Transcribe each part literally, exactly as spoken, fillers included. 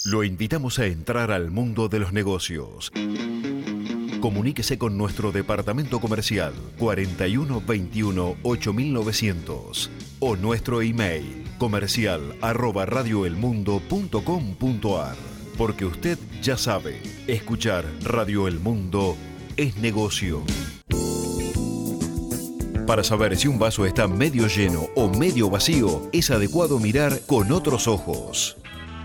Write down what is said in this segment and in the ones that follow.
Lo invitamos a entrar al mundo de los negocios. Comuníquese con nuestro departamento comercial cuarenta y uno veintiuno ocho mil novecientos o nuestro email comercial arroba radioelmundo punto com punto ar. Porque usted ya sabe, escuchar Radio El Mundo es negocio. Para saber si un vaso está medio lleno o medio vacío, es adecuado mirar con otros ojos.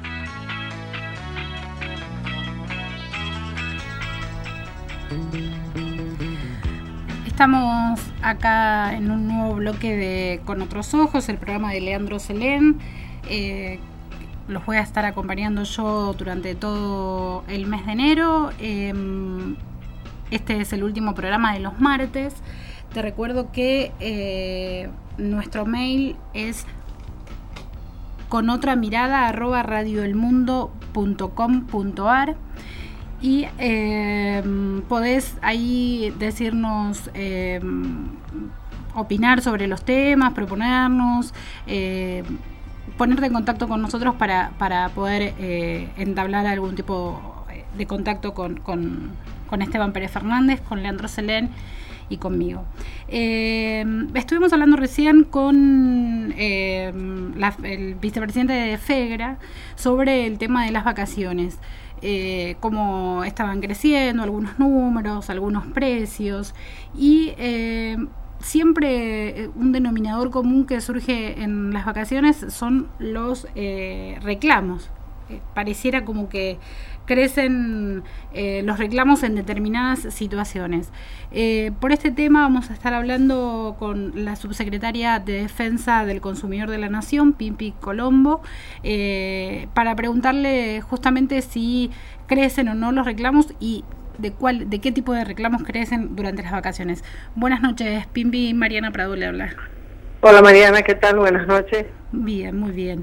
Estamos acá en un nuevo bloque de Con Otros Ojos, el programa de Leandro Selén. Eh, los voy a estar acompañando yo durante todo el mes de enero. Eh, este es el último programa de los martes. Te recuerdo que eh, nuestro mail es conotramirada arroba radioelmundo punto com punto ar. Y eh, podés ahí decirnos, eh, opinar sobre los temas, proponernos, eh, ponerte en contacto con nosotros para, para poder eh, entablar algún tipo de contacto con, con, con Esteban Pérez Fernández, con Leandro Selén y conmigo. Eh, estuvimos hablando recién con eh, la, el vicepresidente de FEGRA sobre el tema de las vacaciones. Eh, cómo estaban creciendo, algunos números, algunos precios y eh, siempre un denominador común que surge en las vacaciones son los eh, reclamos. Eh, pareciera como que crecen eh, los reclamos en determinadas situaciones. Eh, por este tema vamos a estar hablando con la subsecretaria de Defensa del Consumidor de la Nación, Pimpi Colombo, eh, para preguntarle justamente si crecen o no los reclamos y de cuál, de qué tipo de reclamos crecen durante las vacaciones. Buenas noches, Pimpi. Mariana Prado le habla. Hola Mariana, ¿qué tal? Buenas noches. Bien, muy bien.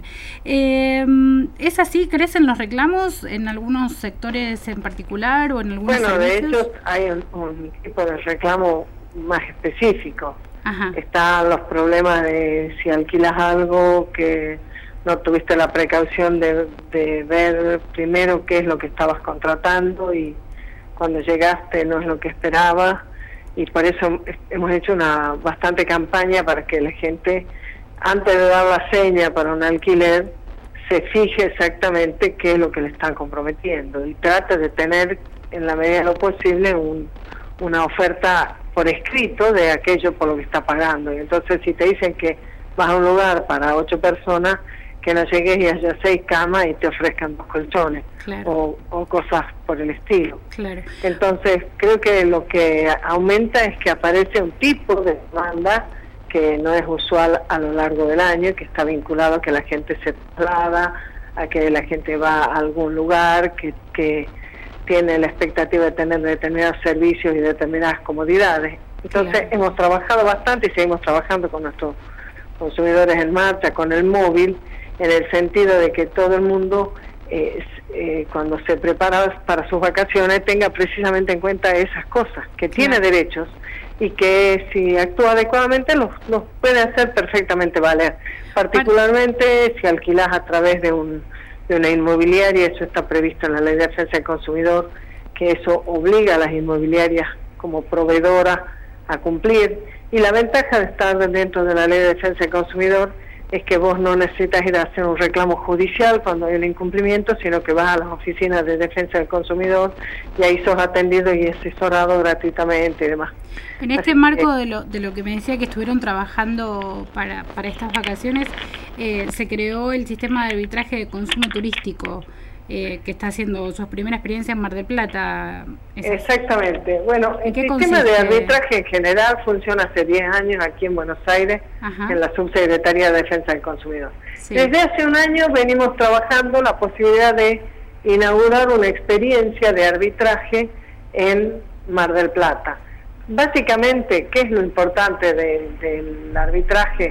Eh, ¿Es así? ¿Crecen los reclamos en algunos sectores en particular o en algunos Bueno, servicios? de hecho hay un, un tipo de reclamo más específico. Ajá. Están los problemas de si alquilas algo que no tuviste la precaución de, de ver primero qué es lo que estabas contratando y cuando llegaste no es lo que esperabas. Y por eso hemos hecho una bastante campaña para que la gente, antes de dar la seña para un alquiler, se fije exactamente qué es lo que le están comprometiendo y trate de tener, en la medida de lo posible, un, una oferta por escrito de aquello por lo que está pagando. Y entonces, si te dicen que vas a un lugar para ocho personas, que no llegues y haya seis camas y te ofrezcan dos colchones, claro. o, o cosas por el estilo. Claro. Entonces creo que lo que aumenta es que aparece un tipo de demanda que no es usual a lo largo del año, que está vinculado a que la gente se traslada, a que la gente va a algún lugar, que, que tiene la expectativa de tener determinados servicios y determinadas comodidades. Entonces claro. hemos trabajado bastante y seguimos trabajando con nuestros consumidores en marcha, con el móvil, en el sentido de que todo el mundo eh, eh, cuando se prepara para sus vacaciones tenga precisamente en cuenta esas cosas, que tiene claro. derechos y que si actúa adecuadamente los, los puede hacer perfectamente valer, particularmente si alquilas a través de, un, de una inmobiliaria. Eso está previsto en la Ley de Defensa del Consumidor, que eso obliga a las inmobiliarias como proveedoras a cumplir, y la ventaja de estar dentro de la Ley de Defensa del Consumidor es que vos no necesitas ir a hacer un reclamo judicial cuando hay un incumplimiento, sino que vas a las oficinas de defensa del consumidor y ahí sos atendido y asesorado gratuitamente y demás. En este Así marco que, de lo de lo que me decía que estuvieron trabajando para, para estas vacaciones, eh, se creó el sistema de arbitraje de consumo turístico, eh, que está haciendo su primera experiencia en Mar del Plata. Exactamente. Bueno, el sistema consiste? de arbitraje en general funciona hace diez años aquí en Buenos Aires, Ajá. en la Subsecretaría de Defensa del Consumidor. Sí. Desde hace un año venimos trabajando la posibilidad de inaugurar una experiencia de arbitraje en Mar del Plata. Básicamente, ¿qué es lo importante de, del arbitraje?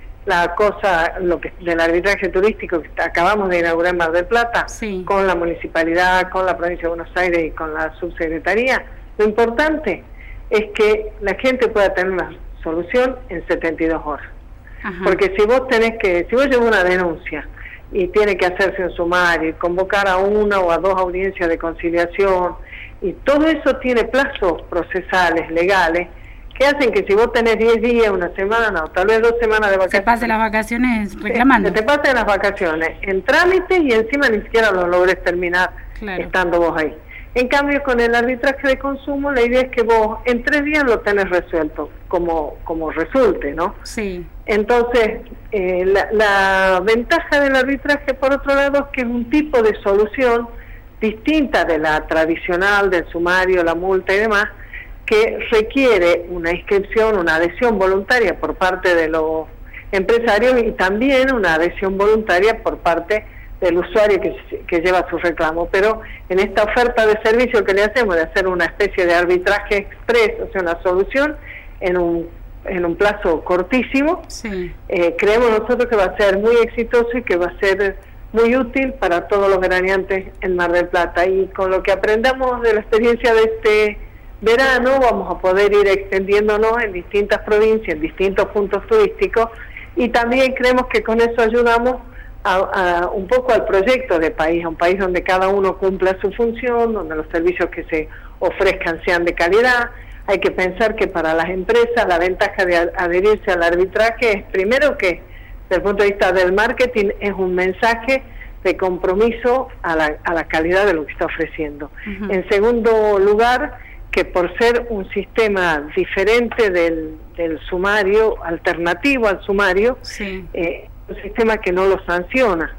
La cosa, lo que del arbitraje turístico que acabamos de inaugurar en Mar del Plata, sí. con la municipalidad, con la provincia de Buenos Aires y con la subsecretaría. Lo importante es que la gente pueda tener una solución en setenta y dos horas. Ajá. Porque si vos tenés que, si vos llevas una denuncia y tiene que hacerse un sumario y convocar a una o a dos audiencias de conciliación, y todo eso tiene plazos procesales, legales, que hacen que si vos tenés diez días, una semana o tal vez dos semanas de vacaciones, se pase las vacaciones reclamando. Que te pasen las vacaciones en trámite y encima ni siquiera lo logres terminar, claro, estando vos ahí. En cambio, con el arbitraje de consumo, la idea es que vos en tres días lo tenés resuelto, como, como resulte, ¿no? Sí. Entonces, eh, la, la ventaja del arbitraje, por otro lado, es que es un tipo de solución distinta de la tradicional, del sumario, la multa y demás, que requiere una inscripción, una adhesión voluntaria por parte de los empresarios y también una adhesión voluntaria por parte del usuario que, que lleva su reclamo. Pero en esta oferta de servicio que le hacemos de hacer una especie de arbitraje express, o sea, una solución en un, en un plazo cortísimo, sí. eh, creemos nosotros que va a ser muy exitoso y que va a ser muy útil para todos los veraneantes en Mar del Plata. Y con lo que aprendamos de la experiencia de este verano, vamos a poder ir extendiéndonos en distintas provincias, en distintos puntos turísticos, y también creemos que con eso ayudamos a, a un poco al proyecto de país, a un país donde cada uno cumpla su función, donde los servicios que se ofrezcan sean de calidad. Hay que pensar que para las empresas la ventaja de adherirse al arbitraje es, primero, que desde el punto de vista del marketing es un mensaje de compromiso a la, a la calidad de lo que está ofreciendo. Uh-huh. En segundo lugar, que por ser un sistema diferente del, del sumario, alternativo al sumario, sí. eh, un sistema que no lo sanciona,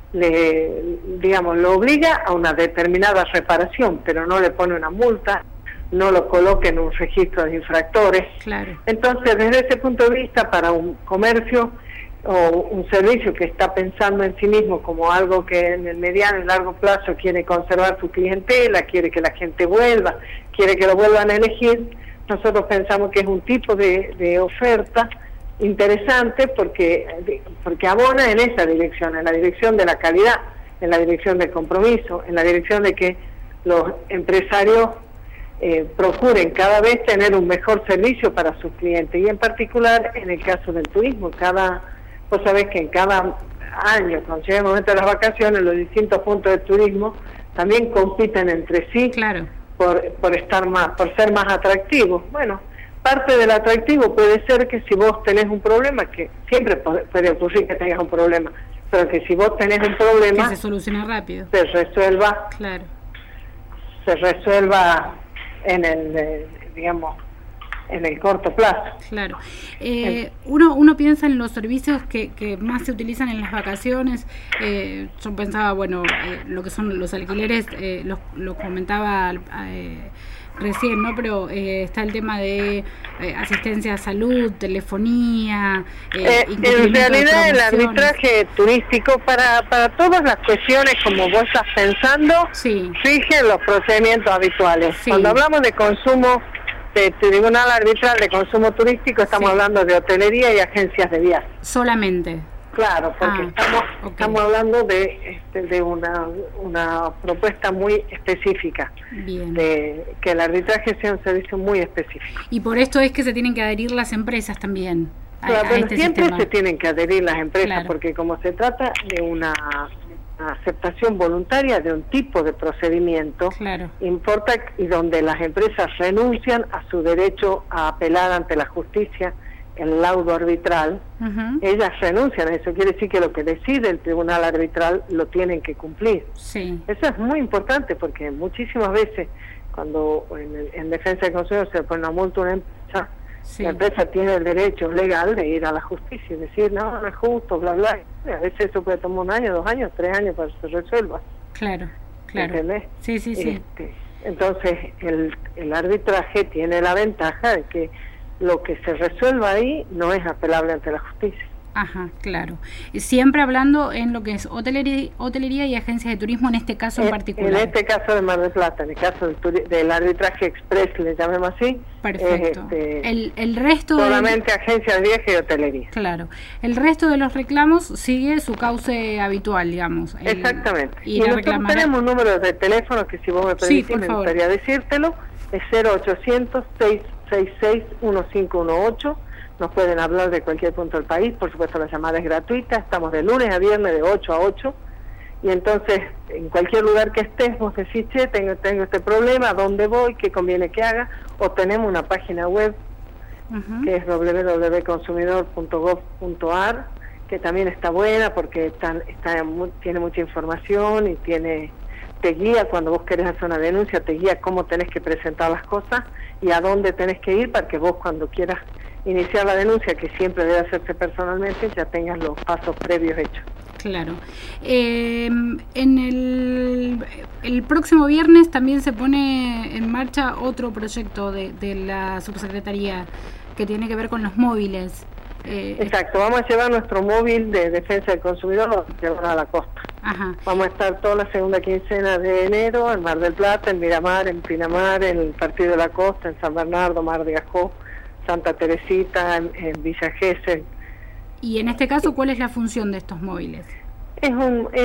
le, digamos, lo obliga a una determinada reparación, pero no le pone una multa, no lo coloca en un registro de infractores. Claro. Entonces, desde ese punto de vista, para un comercio o un servicio que está pensando en sí mismo como algo que en el mediano y largo plazo quiere conservar su clientela, quiere que la gente vuelva, quiere que lo vuelvan a elegir, nosotros pensamos que es un tipo de, de oferta interesante porque, porque abona en esa dirección, en la dirección de la calidad, en la dirección del compromiso, en la dirección de que los empresarios eh, procuren cada vez tener un mejor servicio para sus clientes, y en particular en el caso del turismo. Cada Vos sabés que en cada año, cuando llega el momento de las vacaciones, los distintos puntos de turismo también compiten entre sí, claro, por, por estar más, por ser más atractivos. Bueno, parte del atractivo puede ser que si vos tenés un problema, que siempre puede ocurrir que tengas un problema, pero que si vos tenés un problema, que se solucione rápido, se resuelva, claro, se resuelva en el, eh, digamos, en el corto plazo. Claro. Eh, uno uno piensa en los servicios que, que más se utilizan en las vacaciones. Eh, yo pensaba, bueno, eh, lo que son los alquileres, eh, los, lo comentaba eh, recién, ¿no? Pero eh, está el tema de eh, asistencia a salud, telefonía. Eh, eh, en realidad el arbitraje turístico para, para todas las cuestiones como vos estás pensando, sí, rigen los procedimientos habituales. Sí. Cuando hablamos de consumo, de Tribunal Arbitral de Consumo Turístico, estamos sí. hablando de hotelería y agencias de viajes. Solamente. Claro, porque ah, estamos okay. estamos hablando de este, de una una propuesta muy específica. Bien. De que el arbitraje sea un servicio muy específico. Y por esto es que se tienen que adherir las empresas también. A, claro, a bueno, este siempre sistema. se tienen que adherir las empresas, claro, porque como se trata de una aceptación voluntaria de un tipo de procedimiento, claro, importa, y donde las empresas renuncian a su derecho a apelar ante la justicia el laudo arbitral, uh-huh. ellas renuncian a eso, quiere decir que lo que decide el tribunal arbitral lo tienen que cumplir. Sí. Eso es muy importante porque muchísimas veces cuando en, en defensa del consumidor se le pone una multa a una empresa, sí. la empresa tiene el derecho legal de ir a la justicia y decir, no, no es justo, bla, bla. A veces eso puede tomar un año, dos años, tres años para que se resuelva. Claro, claro. ¿Entendés? Sí, sí, sí. Este, entonces, el, el arbitraje tiene la ventaja de que lo que se resuelva ahí no es apelable ante la justicia. Ajá, claro. Siempre hablando en lo que es hotelería, hotelería y agencias de turismo, en este caso en, en particular. En este caso de Mar del Plata, en el caso del, turi- del arbitraje express, le llamemos así. Perfecto. Este, el, el resto solamente de... agencias de viaje y hotelería. Claro. El resto de los reclamos sigue su cauce habitual, digamos. El, Exactamente. Y, y nosotros reclamar... tenemos un número de teléfono que, si vos me permitís, sí, me favor. gustaría decírtelo, es cero ochocientos, seiscientos sesenta y seis, quince dieciocho. nos pueden hablar de cualquier punto del país, por supuesto la llamada es gratuita, estamos de lunes a viernes de ocho a ocho, y entonces en cualquier lugar que estés vos decís, che, tengo, tengo este problema, ¿a dónde voy? ¿Qué conviene que haga? O tenemos una página web uh-huh. que es doble u doble u doble u punto consumidor punto gov punto a r, que también está buena porque está, está, tiene mucha información y tiene te guía cuando vos querés hacer una denuncia, te guía cómo tenés que presentar las cosas y a dónde tenés que ir para que vos cuando quieras iniciar la denuncia, que siempre debe hacerse personalmente, ya tengas los pasos previos hechos. Claro. Eh, en el, el próximo viernes también se pone en marcha otro proyecto de, de la subsecretaría que tiene que ver con los móviles. Eh, Exacto, vamos a llevar nuestro móvil de defensa del consumidor, lo vamos a llevar a la costa. Ajá. Vamos a estar toda la segunda quincena de enero en Mar del Plata, en Miramar, en Pinamar, en el Partido de la Costa, en San Bernardo, Mar de Ajó, Santa Teresita, en, en Villa Gesell. Y en este caso, ¿cuál es la función de estos móviles? Es un es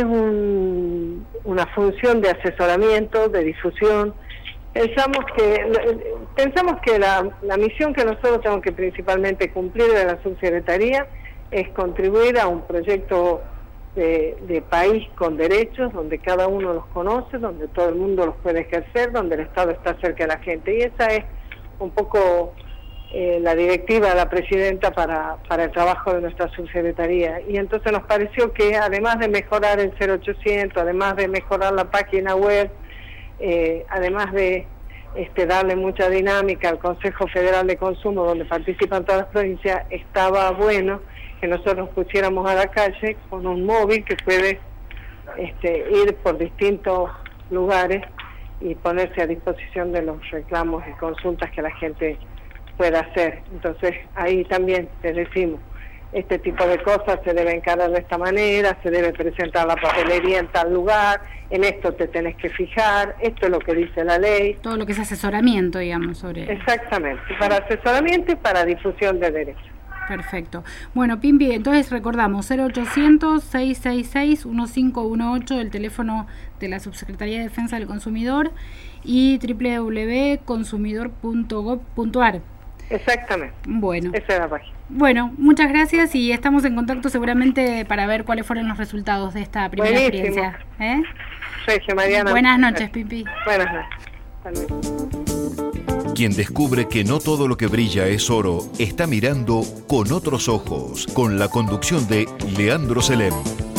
un, una función de asesoramiento, de difusión. Pensamos que pensamos que la, la misión que nosotros tenemos que principalmente cumplir de la subsecretaría es contribuir a un proyecto de, de país con derechos, donde cada uno los conoce, donde todo el mundo los puede ejercer, donde el Estado está cerca de la gente. Y esa es un poco Eh, la directiva de la presidenta para, para el trabajo de nuestra subsecretaría. Y entonces nos pareció que además de mejorar el cero ochocientos, además de mejorar la página web, eh, además de este, darle mucha dinámica al Consejo Federal de Consumo, donde participan todas las provincias, estaba bueno que nosotros nos pusiéramos a la calle con un móvil que puede este, ir por distintos lugares y ponerse a disposición de los reclamos y consultas que la gente pueda hacer. Entonces ahí también te decimos, este tipo de cosas se debe encarar de esta manera, se debe presentar la papelería en tal lugar, en esto te tenés que fijar, esto es lo que dice la ley. Todo lo que es asesoramiento, digamos, sobre... Exactamente, para asesoramiento y para difusión de derechos. Perfecto. Bueno, Pimpi, entonces recordamos cero ochocientos, seiscientos sesenta y seis, quince dieciocho, el teléfono de la Subsecretaría de Defensa del Consumidor, y doble u doble u doble u punto consumidor punto gov punto a r. Exactamente. Bueno. Esa es la página. Bueno, muchas gracias y estamos en contacto seguramente para ver cuáles fueron los resultados de esta primera Buenísimo. experiencia. ¿Eh? Sergio, Mariana. Buenas noches, Pimpi. Buenas noches. Quien descubre que no todo lo que brilla es oro, está mirando con otros ojos, con la conducción de Leandro Selem.